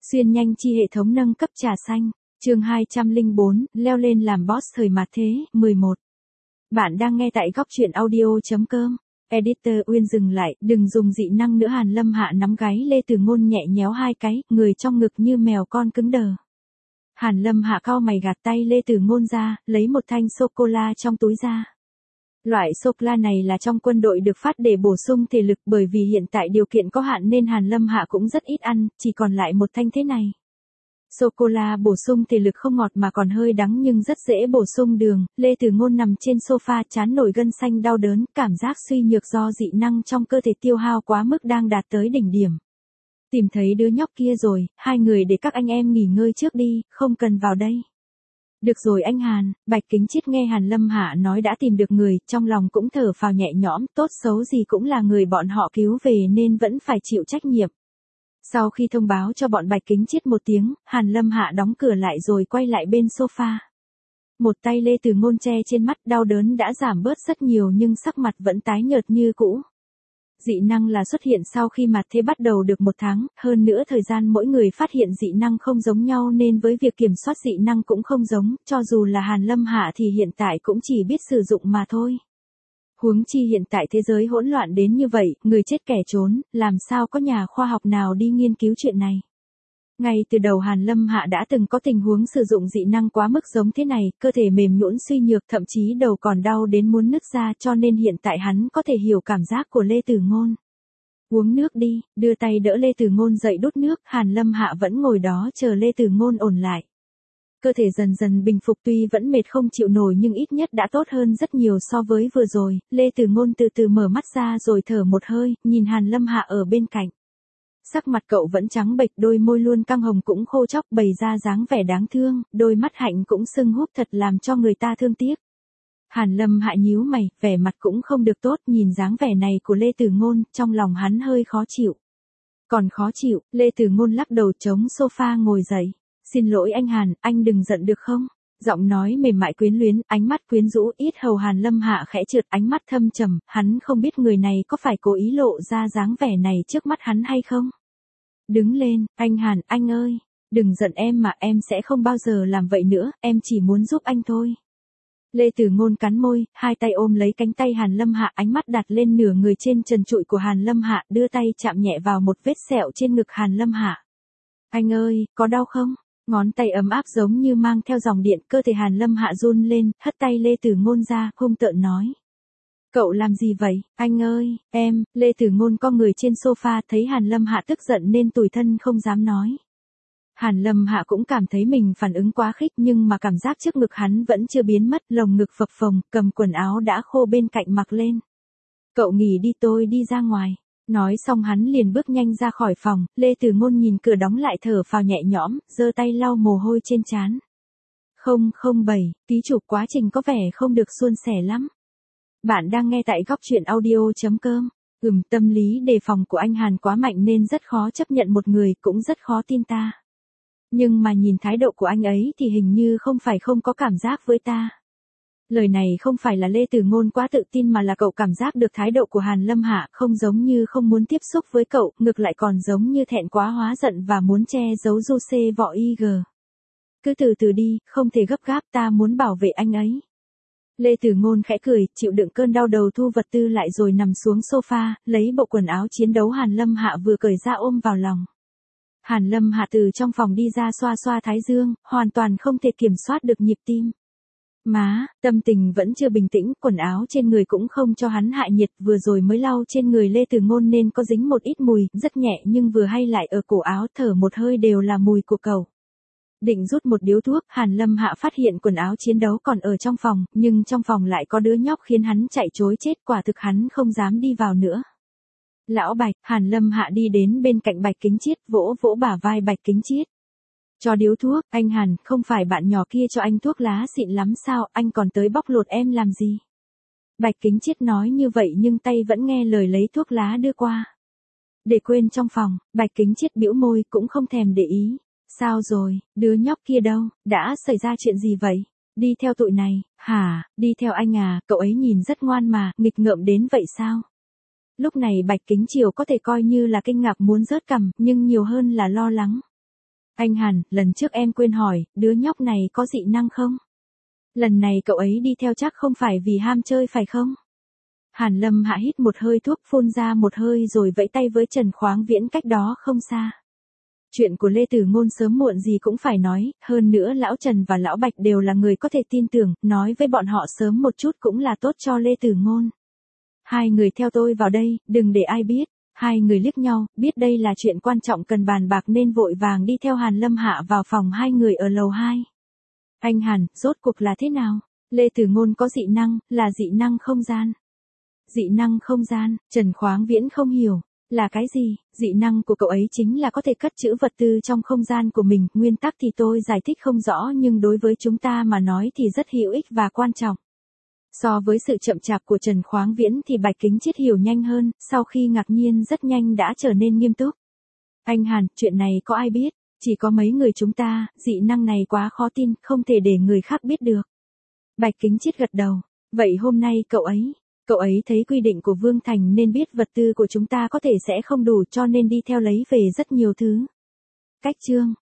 Xuyên nhanh chi hệ thống nâng cấp trà xanh, chương 204, leo lên làm boss thời mạt thế, 11. Bạn đang nghe tại góc truyện audio.com. Editor Uyên dừng lại, đừng dùng dị năng nữa. Hàn Lâm Hạ nắm gáy Lê Từ Ngôn nhẹ nhéo hai cái, người trong ngực như mèo con cứng đờ. Hàn Lâm Hạ cau mày gạt tay Lê Từ Ngôn ra, lấy một thanh sô-cô-la trong túi ra. Loại sô-cô-la này là trong quân đội được phát để bổ sung thể lực, bởi vì hiện tại điều kiện có hạn nên Hàn Lâm Hạ cũng rất ít ăn, chỉ còn lại một thanh thế này. Sô-cô-la bổ sung thể lực không ngọt mà còn hơi đắng nhưng rất dễ bổ sung đường. Lê Từ Ngôn nằm trên sofa trán nổi gân xanh đau đớn, cảm giác suy nhược do dị năng trong cơ thể tiêu hao quá mức đang đạt tới đỉnh điểm. Tìm thấy đứa nhóc kia rồi, hai người để các anh em nghỉ ngơi trước đi, không cần vào đây. Được rồi anh Hàn. Bạch Kính Chiết nghe Hàn Lâm Hạ nói đã tìm được người, trong lòng cũng thở phào nhẹ nhõm, tốt xấu gì cũng là người bọn họ cứu về nên vẫn phải chịu trách nhiệm. Sau khi thông báo cho bọn Bạch Kính Chiết một tiếng, Hàn Lâm Hạ đóng cửa lại rồi quay lại bên sofa. Một tay Lê Từ Ngôn che trên mắt, đau đớn đã giảm bớt rất nhiều nhưng sắc mặt vẫn tái nhợt như cũ. Dị năng là xuất hiện sau khi mạt thế bắt đầu được 1 tháng, hơn nữa thời gian mỗi người phát hiện dị năng không giống nhau nên với việc kiểm soát dị năng cũng không giống, cho dù là Hàn Lâm Hạ thì hiện tại cũng chỉ biết sử dụng mà thôi. Huống chi hiện tại thế giới hỗn loạn đến như vậy, người chết kẻ trốn, làm sao có nhà khoa học nào đi nghiên cứu chuyện này. Ngay từ đầu Hàn Lâm Hạ đã từng có tình huống sử dụng dị năng quá mức giống thế này, cơ thể mềm nhũn suy nhược, thậm chí đầu còn đau đến muốn nứt ra, cho nên hiện tại hắn có thể hiểu cảm giác của Lê Từ Ngôn. Uống nước đi, đưa tay đỡ Lê Từ Ngôn dậy đút nước. Hàn Lâm Hạ vẫn ngồi đó chờ Lê Từ Ngôn ổn lại. Cơ thể dần dần bình phục, tuy vẫn mệt không chịu nổi nhưng ít nhất đã tốt hơn rất nhiều so với vừa rồi. Lê Từ Ngôn từ từ mở mắt ra rồi thở một hơi, nhìn Hàn Lâm Hạ ở bên cạnh. Sắc mặt cậu vẫn trắng bệch, đôi môi luôn căng hồng cũng khô chóc, bày ra dáng vẻ đáng thương, đôi mắt hạnh cũng sưng húp thật làm cho người ta thương tiếc. Hàn Lâm Hạ nhíu mày, vẻ mặt cũng không được tốt, nhìn dáng vẻ này của Lê Từ Ngôn, trong lòng hắn hơi khó chịu. Còn khó chịu, Lê Từ Ngôn lắc đầu chống sofa ngồi dậy. Xin lỗi anh Hàn, anh đừng giận được không? Giọng nói mềm mại quyến luyến, ánh mắt quyến rũ, yết hầu Hàn Lâm Hạ khẽ trượt, ánh mắt thâm trầm, hắn không biết người này có phải cố ý lộ ra dáng vẻ này trước mắt hắn hay không. Đứng lên, anh Hàn, anh ơi, đừng giận em mà, em sẽ không bao giờ làm vậy nữa, em chỉ muốn giúp anh thôi. Lê Từ Ngôn cắn môi, hai tay ôm lấy cánh tay Hàn Lâm Hạ, ánh mắt đặt lên nửa người trên trần trụi của Hàn Lâm Hạ, đưa tay chạm nhẹ vào một vết sẹo trên ngực Hàn Lâm Hạ. Anh ơi, có đau không? Ngón tay ấm áp giống như mang theo dòng điện, cơ thể Hàn Lâm Hạ run lên, hất tay Lê Từ Ngôn ra, hung tợn nói. Cậu làm gì vậy, anh ơi, em. Lê Từ Ngôn co người trên sofa, thấy Hàn Lâm Hạ tức giận nên tủi thân không dám nói. Hàn Lâm Hạ cũng cảm thấy mình phản ứng quá khích nhưng mà cảm giác trước ngực hắn vẫn chưa biến mất, lồng ngực phập phồng, cầm quần áo đã khô bên cạnh mặc lên. Cậu nghỉ đi, tôi đi ra ngoài. Nói xong hắn liền bước nhanh ra khỏi phòng. Lê Từ Ngôn nhìn cửa đóng lại thở phào nhẹ nhõm, giơ tay lau mồ hôi trên trán. 007, ký chủ, quá trình có vẻ không được suôn sẻ lắm. Bạn đang nghe tại góc truyện audio.com. Tâm lý đề phòng của anh Hàn quá mạnh nên rất khó chấp nhận một người, cũng rất khó tin ta. Nhưng mà nhìn thái độ của anh ấy thì hình như không phải không có cảm giác với ta. Lời này không phải là Lê Từ Ngôn quá tự tin mà là cậu cảm giác được thái độ của Hàn Lâm Hạ không giống như không muốn tiếp xúc với cậu, ngược lại còn giống như thẹn quá hóa giận và muốn che giấu du xê vọ IG. Cứ từ từ đi, không thể gấp gáp, ta muốn bảo vệ anh ấy. Lê Từ Ngôn khẽ cười, chịu đựng cơn đau đầu thu vật tư lại rồi nằm xuống sofa, lấy bộ quần áo chiến đấu Hàn Lâm Hạ vừa cởi ra ôm vào lòng. Hàn Lâm Hạ từ trong phòng đi ra xoa xoa thái dương, hoàn toàn không thể kiểm soát được nhịp tim. Má, tâm tình vẫn chưa bình tĩnh, quần áo trên người cũng không cho hắn hạ nhiệt, vừa rồi mới lau trên người Lê Từ Ngôn nên có dính một ít mùi, rất nhẹ nhưng vừa hay lại ở cổ áo, thở một hơi đều là mùi của cậu. Định rút một điếu thuốc, Hàn Lâm Hạ phát hiện quần áo chiến đấu còn ở trong phòng, nhưng trong phòng lại có đứa nhóc khiến hắn chạy trối chết, quả thực hắn không dám đi vào nữa. Lão Bạch, Hàn Lâm Hạ đi đến bên cạnh Bạch Kính Chiết, vỗ vỗ bả vai Bạch Kính Chiết. Cho điếu thuốc, anh Hàn, không phải bạn nhỏ kia cho anh thuốc lá xịn lắm sao, anh còn tới bóc lột em làm gì? Bạch Kính Chiết nói như vậy nhưng tay vẫn nghe lời lấy thuốc lá đưa qua. Để quên trong phòng, Bạch Kính Chiết bĩu môi cũng không thèm để ý. Sao rồi, đứa nhóc kia đâu, đã xảy ra chuyện gì vậy? Đi theo tụi này, hả, đi theo anh à, cậu ấy nhìn rất ngoan mà, nghịch ngợm đến vậy sao? Lúc này Bạch Kính Triều có thể coi như là kinh ngạc muốn rớt cằm, nhưng nhiều hơn là lo lắng. Anh Hàn, lần trước em quên hỏi, đứa nhóc này có dị năng không? Lần này cậu ấy đi theo chắc không phải vì ham chơi phải không? Hàn Lâm Hạ hít một hơi thuốc phun ra một hơi rồi vẫy tay với Trần Khoáng Viễn cách đó không xa. Chuyện của Lê Tử Ngôn sớm muộn gì cũng phải nói, hơn nữa lão Trần và lão Bạch đều là người có thể tin tưởng, nói với bọn họ sớm một chút cũng là tốt cho Lê Tử Ngôn. Hai người theo tôi vào đây, đừng để ai biết. Hai người liếc nhau, biết đây là chuyện quan trọng cần bàn bạc nên vội vàng đi theo Hàn Lâm Hạ vào phòng hai người ở lầu 2. Anh Hàn, rốt cuộc là thế nào? Lê Tử Ngôn có dị năng, là dị năng không gian. Dị năng không gian, Trần Khoáng Viễn không hiểu. Là cái gì? Dị năng của cậu ấy chính là có thể cất trữ vật tư trong không gian của mình, nguyên tắc thì tôi giải thích không rõ nhưng đối với chúng ta mà nói thì rất hữu ích và quan trọng. So với sự chậm chạp của Trần Khoáng Viễn thì Bạch Kính Chiết hiểu nhanh hơn, sau khi ngạc nhiên rất nhanh đã trở nên nghiêm túc. Anh Hàn, chuyện này có ai biết? Chỉ có mấy người chúng ta, dị năng này quá khó tin, không thể để người khác biết được. Bạch Kính Chiết gật đầu. Vậy hôm nay cậu ấy thấy quy định của Vương Thành nên biết vật tư của chúng ta có thể sẽ không đủ cho nên đi theo lấy về rất nhiều thứ. Cách chương